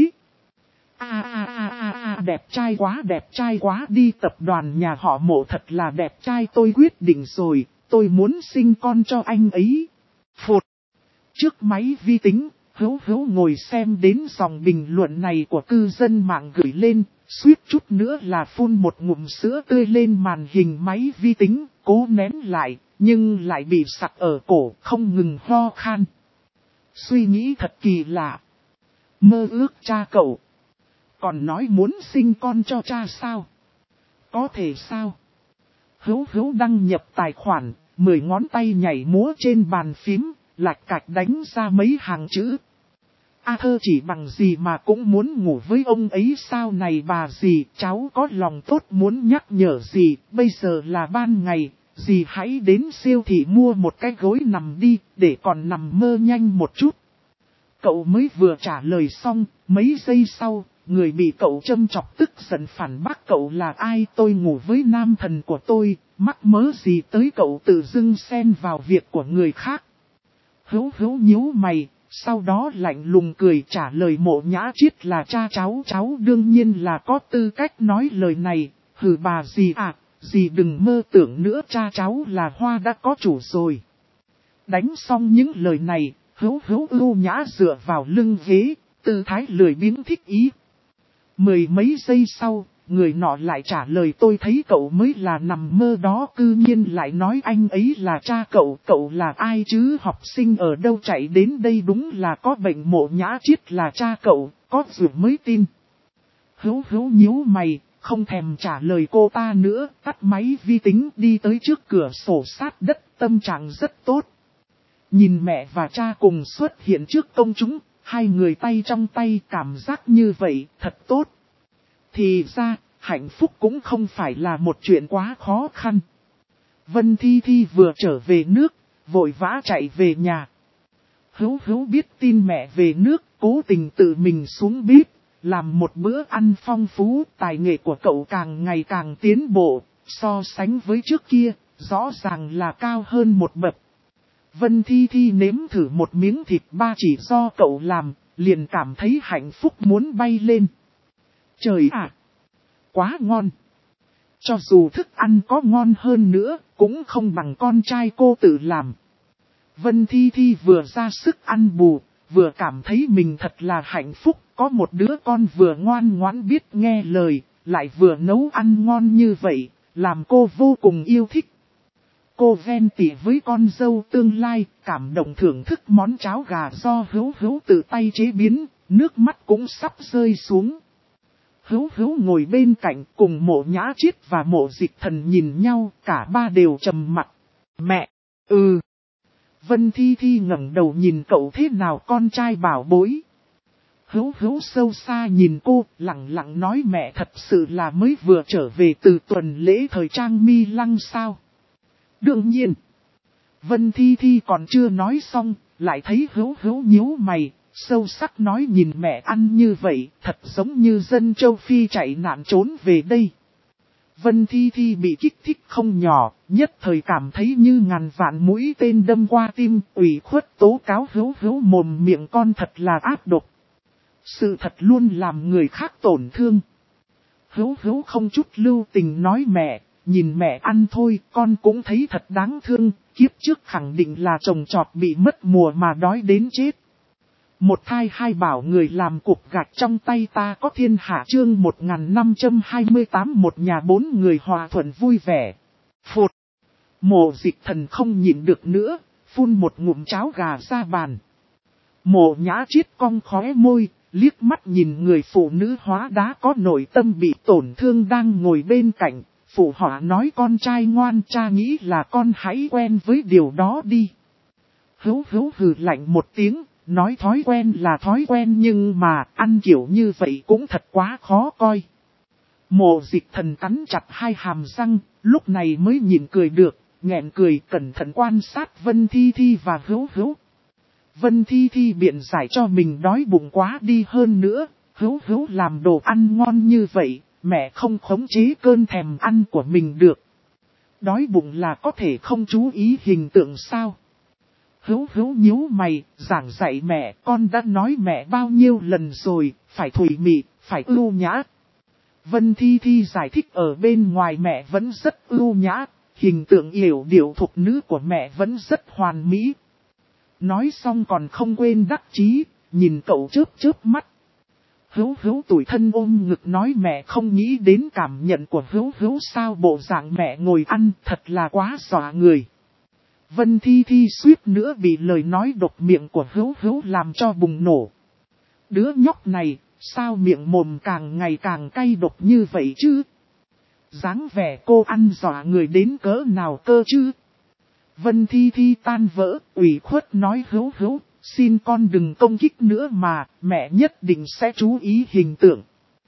Đẹp trai quá đi, tập đoàn nhà họ Mộ thật là đẹp trai, tôi quyết định rồi, tôi muốn sinh con cho anh ấy. Phụt! Trước máy vi tính, Hữu ngồi xem đến dòng bình luận này của cư dân mạng gửi lên, suýt chút nữa là phun một ngụm sữa tươi lên màn hình máy vi tính, cố nén lại, nhưng lại bị sặc ở cổ, không ngừng ho khan. Suy nghĩ thật kỳ lạ. Mơ ước cha cậu. Còn nói muốn sinh con cho cha sao? Có thể sao? Hữu đăng nhập tài khoản, 10 ngón tay nhảy múa trên bàn phím, lạch cạch đánh ra mấy hàng chữ. Thơ chỉ bằng gì mà cũng muốn ngủ với ông ấy sao này bà dì, cháu có lòng tốt muốn nhắc nhở dì, bây giờ là ban ngày, dì hãy đến siêu thị mua một cái gối nằm đi, để còn nằm mơ nhanh một chút. Cậu mới vừa trả lời xong, mấy giây sau, người bị cậu châm chọc tức giận phản bác cậu là ai, tôi ngủ với nam thần của tôi, mắc mớ gì tới cậu tự dưng xen vào việc của người khác. Hữu nhíu mày, sau đó lạnh lùng cười trả lời Mộ Nhã Chiết là cha cháu đương nhiên là có tư cách nói lời này, hừ bà dì à, dì đừng mơ tưởng nữa, cha cháu là Hoa đã có chủ rồi. Đánh xong những lời này, Hữu ưu nhã dựa vào lưng ghế, tư thái lười biếng thích ý. 10 mấy giây sau, người nọ lại trả lời tôi thấy cậu mới là nằm mơ đó, cư nhiên lại nói anh ấy là cha cậu là ai chứ, học sinh ở đâu chạy đến đây, đúng là có bệnh. Mộ Nhã Chiết là cha cậu, có dù mới tin. Hữu nhíu mày, không thèm trả lời cô ta nữa, tắt máy vi tính đi tới trước cửa sổ sát đất, tâm trạng rất tốt. Nhìn mẹ và cha cùng xuất hiện trước công chúng, hai người tay trong tay, cảm giác như vậy, thật tốt. Thì ra, hạnh phúc cũng không phải là một chuyện quá khó khăn. Vân Thi vừa trở về nước, vội vã chạy về nhà. Hữu biết tin mẹ về nước, cố tình tự mình xuống bếp, làm một bữa ăn phong phú, tài nghệ của cậu càng ngày càng tiến bộ, so sánh với trước kia, rõ ràng là cao hơn một bậc. Vân Thi nếm thử một miếng thịt ba chỉ do cậu làm, liền cảm thấy hạnh phúc muốn bay lên. Trời ạ! Quá ngon! Cho dù thức ăn có ngon hơn nữa, cũng không bằng con trai cô tự làm. Vân Thi vừa ra sức ăn bù, vừa cảm thấy mình thật là hạnh phúc, có một đứa con vừa ngoan ngoãn biết nghe lời, lại vừa nấu ăn ngon như vậy, làm cô vô cùng yêu thích. Cô ven tỉ với con dâu tương lai, cảm động thưởng thức món cháo gà do Hữu tự tay chế biến, nước mắt cũng sắp rơi xuống. Hữu ngồi bên cạnh cùng Mộ Nhã Chiết và Mộ Dịch Thần nhìn nhau, cả ba đều trầm mặt. Mẹ! Vân Thi ngẩng đầu nhìn cậu thế nào con trai bảo bối. Hữu sâu xa nhìn cô, lặng nói mẹ thật sự là mới vừa trở về từ tuần lễ thời trang Mi Lăng sao? Đương nhiên. Vân Thi còn chưa nói xong, lại thấy Hữu Hữu nhíu mày, sâu sắc nói nhìn mẹ ăn như vậy, thật giống như dân châu Phi chạy nạn trốn về đây. Vân Thi Thi bị kích thích không nhỏ, nhất thời cảm thấy như ngàn vạn mũi tên đâm qua tim, ủy khuất tố cáo Hữu Hữu mồm miệng con thật là ác độc. Sự thật luôn làm người khác tổn thương. Hữu Hữu không chút lưu tình nói mẹ, nhìn mẹ ăn thôi, con cũng thấy thật đáng thương, kiếp trước khẳng định là trồng trọt bị mất mùa mà đói đến chết. Một thai hai bảo người làm cục gạch trong tay ta có thiên hạ chương 1528 một nhà bốn người hòa thuận vui vẻ. Phụt! Mộ Dịch Thần không nhịn được nữa, phun một ngụm cháo gà ra bàn. Mộ Nhã Chiết cong khóe môi, liếc mắt nhìn người phụ nữ hóa đá có nội tâm bị tổn thương đang ngồi bên cạnh. Phụ họa nói con trai ngoan, cha nghĩ là con hãy quen với điều đó đi. Hữu Hữu hừ lạnh một tiếng, nói thói quen là thói quen nhưng mà ăn kiểu như vậy cũng thật quá khó coi. Mộ Dịch Thần cắn chặt hai hàm răng, lúc này mới nhịn cười được, nghẹn cười cẩn thận quan sát Vân Thi Thi và Hữu Hữu. Vân Thi Thi biện giải cho mình đói bụng quá đi hơn nữa, Hữu Hữu làm đồ ăn ngon như vậy, mẹ không khống chế cơn thèm ăn của mình được. Đói bụng là có thể không chú ý hình tượng sao? Hữu Hữu nhíu mày, giảng dạy mẹ, con đã nói mẹ bao nhiêu lần rồi, phải thủy mị, phải ưu nhã. Vân Thi Thi giải thích ở bên ngoài mẹ vẫn rất ưu nhã, hình tượng yểu điệu thục nữ của mẹ vẫn rất hoàn mỹ. Nói xong còn không quên đắc chí, nhìn cậu chớp chớp mắt. Hữu Hữu tủi thân ôm ngực nói mẹ không nghĩ đến cảm nhận của Hữu Hữu sao bộ dạng mẹ ngồi ăn thật là quá dọa người. Vân Thi Thi suýt nữa bị lời nói độc miệng của Hữu Hữu làm cho bùng nổ. Đứa nhóc này, sao miệng mồm càng ngày càng cay độc như vậy chứ? Dáng vẻ cô ăn dọa người đến cỡ nào cơ chứ? Vân Thi Thi tan vỡ, ủy khuất nói Hữu Hữu, xin con đừng công kích nữa mà, mẹ nhất định sẽ chú ý hình tượng.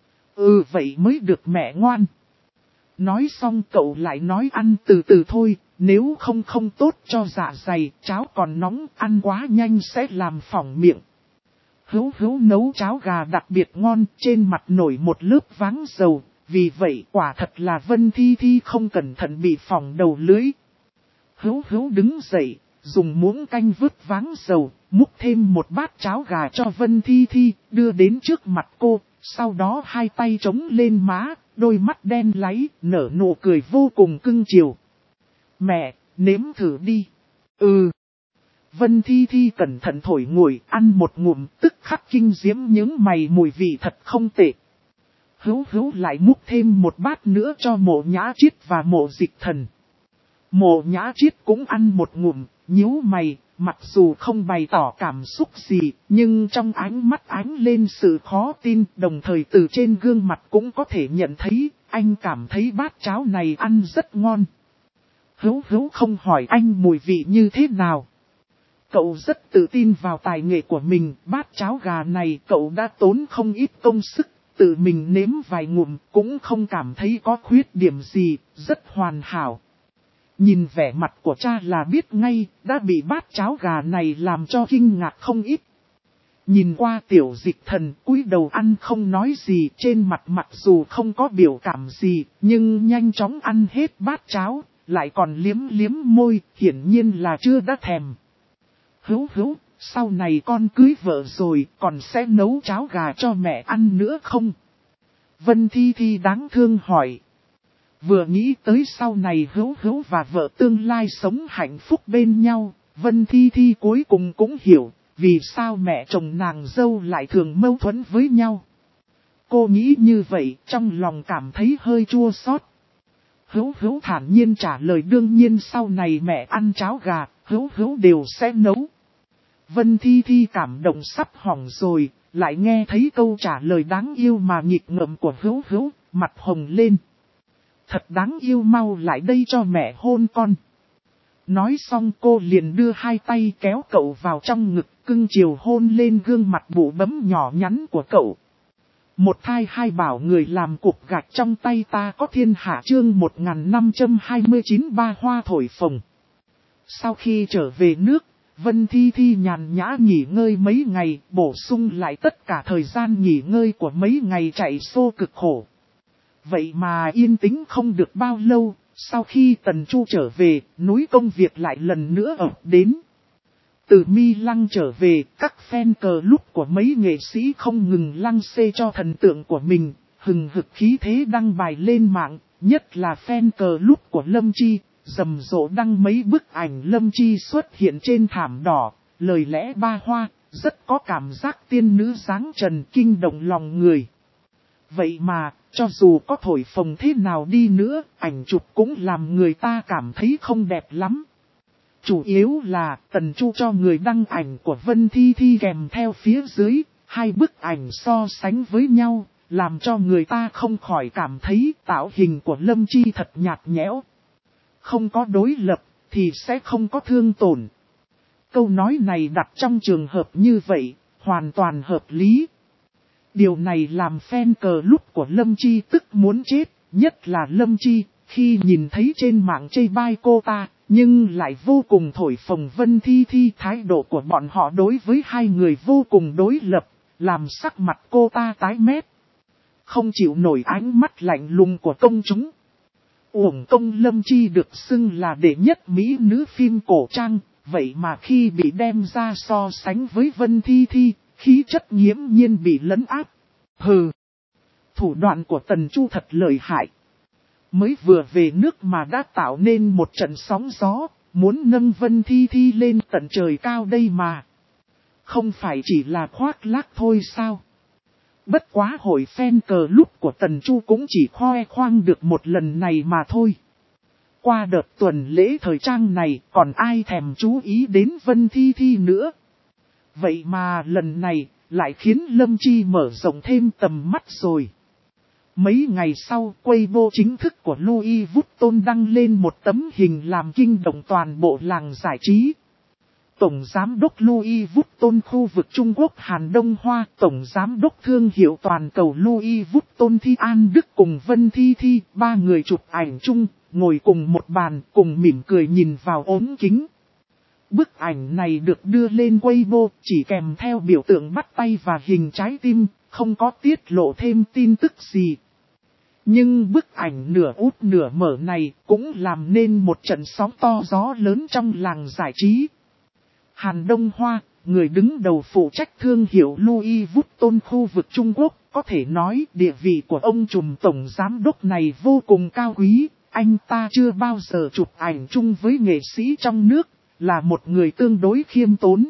Vậy mới được mẹ ngoan. Nói xong cậu lại nói ăn từ từ thôi, nếu không tốt cho dạ dày, cháo còn nóng, ăn quá nhanh sẽ làm phỏng miệng. Hữu Hữu nấu cháo gà đặc biệt ngon, trên mặt nổi một lớp váng dầu, vì vậy quả thật là Vân Thi Thi không cẩn thận bị phỏng đầu lưới. Hữu Hữu đứng dậy, dùng muỗng canh vứt váng dầu, múc thêm một bát cháo gà cho Vân Thi Thi, đưa đến trước mặt cô, sau đó hai tay chống lên má, đôi mắt đen láy, nở nụ cười vô cùng cưng chiều. Mẹ, nếm thử đi. Vân Thi Thi cẩn thận thổi nguội, ăn một ngụm, tức khắc kinh diễm những mày mùi vị thật không tệ. Hữu Hữu lại múc thêm một bát nữa cho Mộ Nhã Chiết và Mộ Dịch Thần. Mộ Nhã Chiết cũng ăn một ngụm, nhíu mày, mặc dù không bày tỏ cảm xúc gì, nhưng trong ánh mắt ánh lên sự khó tin, đồng thời từ trên gương mặt cũng có thể nhận thấy, anh cảm thấy bát cháo này ăn rất ngon. Hữu Hữu không hỏi anh mùi vị như thế nào. Cậu rất tự tin vào tài nghệ của mình, bát cháo gà này cậu đã tốn không ít công sức, tự mình nếm vài ngụm cũng không cảm thấy có khuyết điểm gì, rất hoàn hảo. Nhìn vẻ mặt của cha là biết ngay, đã bị bát cháo gà này làm cho kinh ngạc không ít. Nhìn qua Tiểu Dịch Thần cúi đầu ăn không nói gì, trên mặt mặc dù không có biểu cảm gì, nhưng nhanh chóng ăn hết bát cháo, lại còn liếm liếm môi, hiển nhiên là chưa đã thèm. Hữu Hữu, sau này con cưới vợ rồi, còn sẽ nấu cháo gà cho mẹ ăn nữa không? Vân Thi Thi đáng thương hỏi. Vừa nghĩ tới sau này Hữu Hữu và vợ tương lai sống hạnh phúc bên nhau, Vân Thi Thi cuối cùng cũng hiểu, vì sao mẹ chồng nàng dâu lại thường mâu thuẫn với nhau. Cô nghĩ như vậy, trong lòng cảm thấy hơi chua xót. Hữu Hữu thản nhiên trả lời đương nhiên sau này mẹ ăn cháo gà, Hữu Hữu đều sẽ nấu. Vân Thi Thi cảm động sắp hỏng rồi, lại nghe thấy câu trả lời đáng yêu mà nghịch ngợm của Hữu Hữu, mặt hồng lên. Thật đáng yêu, mau lại đây cho mẹ hôn con. Nói xong cô liền đưa hai tay kéo cậu vào trong ngực, cưng chiều hôn lên gương mặt bụ bấm nhỏ nhắn của cậu. Một thai hai bảo người làm cục gạch trong tay ta có thiên hạ chương 1529 ba hoa thổi phồng. Sau khi trở về nước, Vân Thi Thi nhàn nhã nghỉ ngơi mấy ngày, bổ sung lại tất cả thời gian nghỉ ngơi của mấy ngày chạy xô cực khổ. Vậy mà yên tĩnh không được bao lâu, sau khi Tần Chu trở về, núi công việc lại lần nữa ập đến. Từ Mi Lăng trở về, các fan cờ lúc của mấy nghệ sĩ không ngừng lăng xê cho thần tượng của mình, hừng hực khí thế đăng bài lên mạng, nhất là fan cờ lúc của Lâm Chi, rầm rộ đăng mấy bức ảnh Lâm Chi xuất hiện trên thảm đỏ, lời lẽ ba hoa, rất có cảm giác tiên nữ dáng trần kinh động lòng người. Vậy mà, cho dù có thổi phồng thế nào đi nữa, ảnh chụp cũng làm người ta cảm thấy không đẹp lắm. Chủ yếu là Tần Chu cho người đăng ảnh của Vân Thi Thi kèm theo phía dưới, hai bức ảnh so sánh với nhau, làm cho người ta không khỏi cảm thấy tạo hình của Lâm Chi thật nhạt nhẽo. Không có đối lập, thì sẽ không có thương tổn. Câu nói này đặt trong trường hợp như vậy, hoàn toàn hợp lý. Điều này làm fan cờ lúc của Lâm Chi tức muốn chết, nhất là Lâm Chi, khi nhìn thấy trên mạng chê bai cô ta, nhưng lại vô cùng thổi phồng Vân Thi Thi. Thái độ của bọn họ đối với hai người vô cùng đối lập, làm sắc mặt cô ta tái mét. Không chịu nổi ánh mắt lạnh lùng của công chúng. Uổng công Lâm Chi được xưng là đệ nhất mỹ nữ phim cổ trang, vậy mà khi bị đem ra so sánh với Vân Thi Thi, khí chất nghiễm nhiên bị lấn áp. Hừ! Thủ đoạn của Tần Chu thật lợi hại. Mới vừa về nước mà đã tạo nên một trận sóng gió, muốn nâng Vân Thi Thi lên tận trời cao đây mà. Không phải chỉ là khoác lác thôi sao? Bất quá hội fan cờ lúc của Tần Chu cũng chỉ khoe khoang được một lần này mà thôi. Qua đợt tuần lễ thời trang này còn ai thèm chú ý đến Vân Thi Thi nữa. Vậy mà lần này lại khiến Lâm Chi mở rộng thêm tầm mắt rồi. Mấy ngày sau, Weibo chính thức của Louis Vuitton đăng lên một tấm hình làm kinh động toàn bộ làng giải trí. Tổng Giám đốc Louis Vuitton khu vực Trung Quốc Hàn Đông Hoa, Tổng Giám đốc thương hiệu toàn cầu Louis Vuitton Thi An Đức cùng Vân Thi Thi, ba người chụp ảnh chung, ngồi cùng một bàn, cùng mỉm cười nhìn vào ống kính. Bức ảnh này được đưa lên Weibo, chỉ kèm theo biểu tượng bắt tay và hình trái tim, không có tiết lộ thêm tin tức gì. Nhưng bức ảnh nửa úp nửa mở này cũng làm nên một trận sóng to gió lớn trong làng giải trí. Hàn Đông Hoa, người đứng đầu phụ trách thương hiệu Louis Vuitton khu vực Trung Quốc, có thể nói địa vị của ông trùm tổng giám đốc này vô cùng cao quý. Anh ta chưa bao giờ chụp ảnh chung với nghệ sĩ trong nước, là một người tương đối khiêm tốn.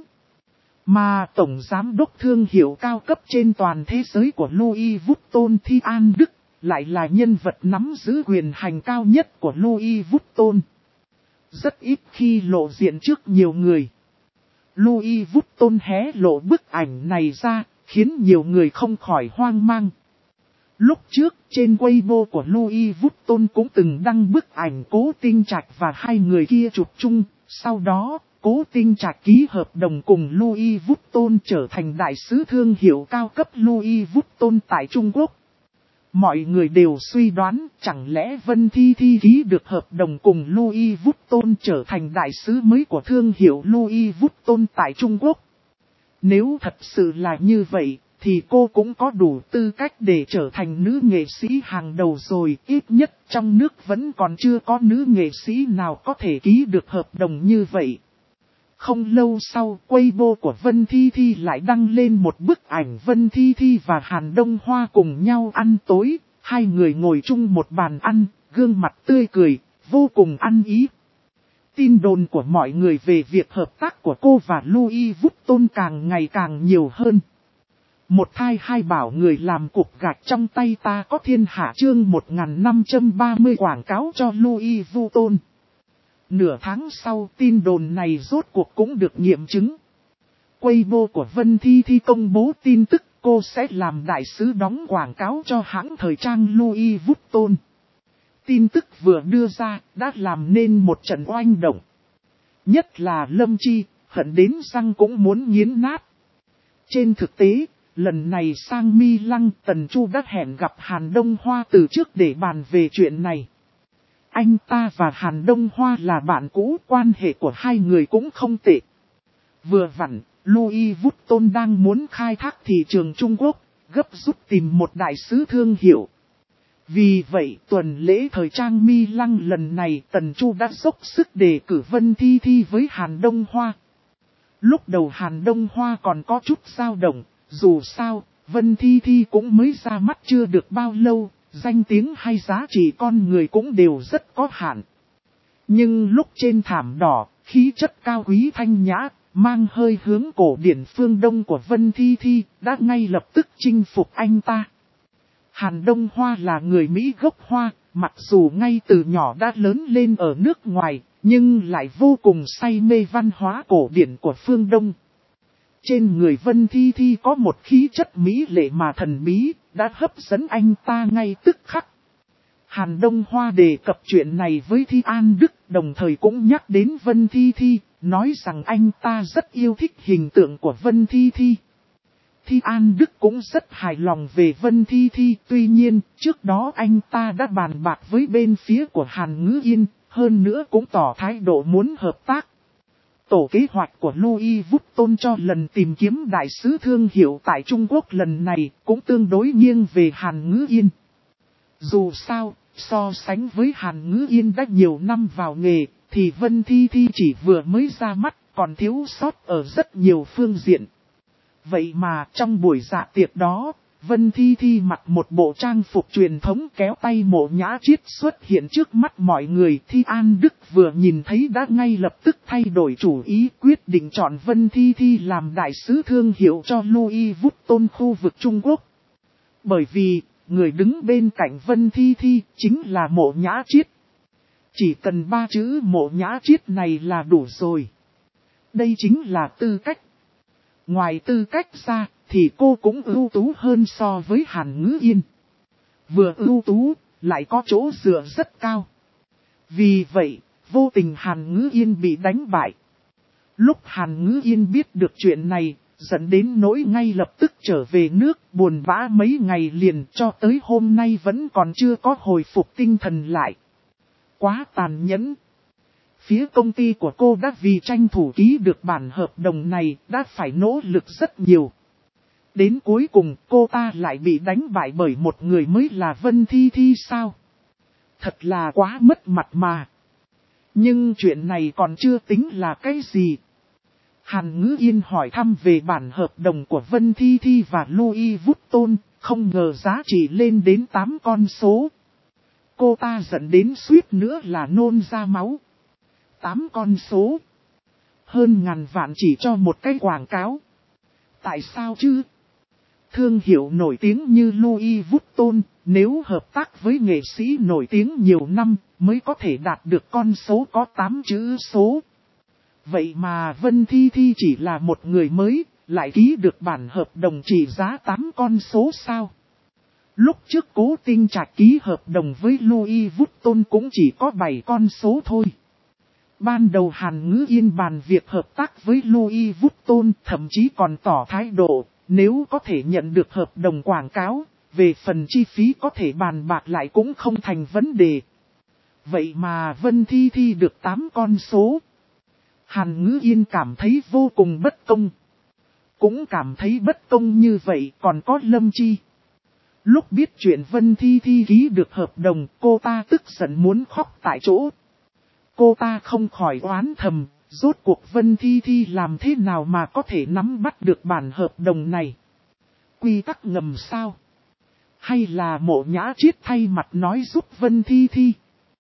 Mà tổng giám đốc thương hiệu cao cấp trên toàn thế giới của Louis Vuitton Thi An Đức, lại là nhân vật nắm giữ quyền hành cao nhất của Louis Vuitton. Rất ít khi lộ diện trước nhiều người. Louis Vuitton hé lộ bức ảnh này ra, khiến nhiều người không khỏi hoang mang. Lúc trước, trên Weibo của Louis Vuitton cũng từng đăng bức ảnh Cố Tinh Trạch và hai người kia chụp chung. Sau đó, Cố Tinh Trạch ký hợp đồng cùng Louis Vuitton trở thành đại sứ thương hiệu cao cấp Louis Vuitton tại Trung Quốc. Mọi người đều suy đoán chẳng lẽ Vân Thi Thi ký được hợp đồng cùng Louis Vuitton trở thành đại sứ mới của thương hiệu Louis Vuitton tại Trung Quốc. Nếu thật sự là như vậy, thì cô cũng có đủ tư cách để trở thành nữ nghệ sĩ hàng đầu rồi. Ít nhất trong nước vẫn còn chưa có nữ nghệ sĩ nào có thể ký được hợp đồng như vậy. Không lâu sau, Weibo của Vân Thi Thi lại đăng lên một bức ảnh Vân Thi Thi và Hàn Đông Hoa cùng nhau ăn tối. Hai người ngồi chung một bàn ăn, gương mặt tươi cười, vô cùng ăn ý. Tin đồn của mọi người về việc hợp tác của cô và Louis Vuitton càng ngày càng nhiều hơn. Một thai hai bảo người làm cục gạch trong tay ta có thiên hạ chương 1530 quảng cáo cho Louis Vuitton. Nửa tháng sau tin đồn này rốt cuộc cũng được nghiệm chứng. Weibo của Vân Thi Thi công bố tin tức cô sẽ làm đại sứ đóng quảng cáo cho hãng thời trang Louis Vuitton. Tin tức vừa đưa ra đã làm nên một trận oanh động. Nhất là Lâm Chi, hận đến răng cũng muốn nghiến nát. Trên thực tế, lần này sang Mi Lăng, Tần Chu đã hẹn gặp Hàn Đông Hoa từ trước để bàn về chuyện này. Anh ta và Hàn Đông Hoa là bạn cũ, quan hệ của hai người cũng không tệ. Vừa vặn, Louis Vuitton đang muốn khai thác thị trường Trung Quốc, gấp rút tìm một đại sứ thương hiệu. Vì vậy tuần lễ thời trang Mi Lăng lần này Tần Chu đã dốc sức đề cử Vân Thi Thi với Hàn Đông Hoa. Lúc đầu Hàn Đông Hoa còn có chút dao động, dù sao, Vân Thi Thi cũng mới ra mắt chưa được bao lâu, danh tiếng hay giá trị con người cũng đều rất có hạn. Nhưng lúc trên thảm đỏ, khí chất cao quý thanh nhã, mang hơi hướng cổ điển phương Đông của Vân Thi Thi, đã ngay lập tức chinh phục anh ta. Hàn Đông Hoa là người Mỹ gốc Hoa, mặc dù ngay từ nhỏ đã lớn lên ở nước ngoài, nhưng lại vô cùng say mê văn hóa cổ điển của phương Đông. Trên người Vân Thi Thi có một khí chất mỹ lệ mà thần bí, đã hấp dẫn anh ta ngay tức khắc. Hàn Đông Hoa đề cập chuyện này với Thi An Đức, đồng thời cũng nhắc đến Vân Thi Thi, nói rằng anh ta rất yêu thích hình tượng của Vân Thi Thi. Thi An Đức cũng rất hài lòng về Vân Thi Thi, tuy nhiên, trước đó anh ta đã bàn bạc với bên phía của Hàn Ngữ Yên, hơn nữa cũng tỏ thái độ muốn hợp tác. Tổ kế hoạch của Louis Vuitton cho lần tìm kiếm đại sứ thương hiệu tại Trung Quốc lần này cũng tương đối nghiêng về Hàn Ngữ Yên. Dù sao, so sánh với Hàn Ngữ Yên đã nhiều năm vào nghề, thì Vân Thi Thi chỉ vừa mới ra mắt, còn thiếu sót ở rất nhiều phương diện. Vậy mà trong buổi dạ tiệc đó, Vân Thi Thi mặc một bộ trang phục truyền thống kéo tay Mộ Nhã Chiết xuất hiện trước mắt mọi người. Thi An Đức vừa nhìn thấy đã ngay lập tức thay đổi chủ ý, quyết định chọn Vân Thi Thi làm đại sứ thương hiệu cho Louis Vuitton khu vực Trung Quốc. Bởi vì, người đứng bên cạnh Vân Thi Thi chính là Mộ Nhã Chiết. Chỉ cần 3 chữ Mộ Nhã Chiết này là đủ rồi. Đây chính là tư cách. Ngoài tư cách ra, thì cô cũng ưu tú hơn so với Hàn Ngữ Yên. Vừa ưu tú, lại có chỗ dựa rất cao. Vì vậy, vô tình Hàn Ngữ Yên bị đánh bại. Lúc Hàn Ngữ Yên biết được chuyện này, dẫn đến nỗi ngay lập tức trở về nước, buồn bã mấy ngày liền, cho tới hôm nay vẫn còn chưa có hồi phục tinh thần lại. Quá tàn nhẫn. Phía công ty của cô đã vì tranh thủ ký được bản hợp đồng này, đã phải nỗ lực rất nhiều. Đến cuối cùng cô ta lại bị đánh bại bởi một người mới là Vân Thi Thi sao? Thật là quá mất mặt mà. Nhưng chuyện này còn chưa tính là cái gì. Hàn Ngữ Yên hỏi thăm về bản hợp đồng của Vân Thi Thi và Louis Vuitton, không ngờ giá trị lên đến 8 con số. Cô ta giận đến suýt nữa là nôn ra máu. 8 con số. Hơn ngàn vạn chỉ cho một cái quảng cáo. Tại sao chứ? Thương hiệu nổi tiếng như Louis Vuitton, nếu hợp tác với nghệ sĩ nổi tiếng nhiều năm, mới có thể đạt được con số có 8 chữ số. Vậy mà Vân Thi Thi chỉ là một người mới, lại ký được bản hợp đồng trị giá 8 con số sao? Lúc trước Cố Tinh Trạch ký hợp đồng với Louis Vuitton cũng chỉ có 7 con số thôi. Ban đầu Hàn Ngữ Yên bàn việc hợp tác với Louis Vuitton, thậm chí còn tỏ thái độ, nếu có thể nhận được hợp đồng quảng cáo, về phần chi phí có thể bàn bạc lại cũng không thành vấn đề. Vậy mà Vân Thi Thi được 8 con số. Hàn Ngữ Yên cảm thấy vô cùng bất công. Cũng cảm thấy bất công như vậy còn có Lâm Chi. Lúc biết chuyện Vân Thi Thi ký được hợp đồng, cô ta tức giận muốn khóc tại chỗ. Cô ta không khỏi oán thầm, rốt cuộc Vân Thi Thi làm thế nào mà có thể nắm bắt được bản hợp đồng này? Quy tắc ngầm sao? Hay là Mộ Nhã Chiết thay mặt nói giúp Vân Thi Thi?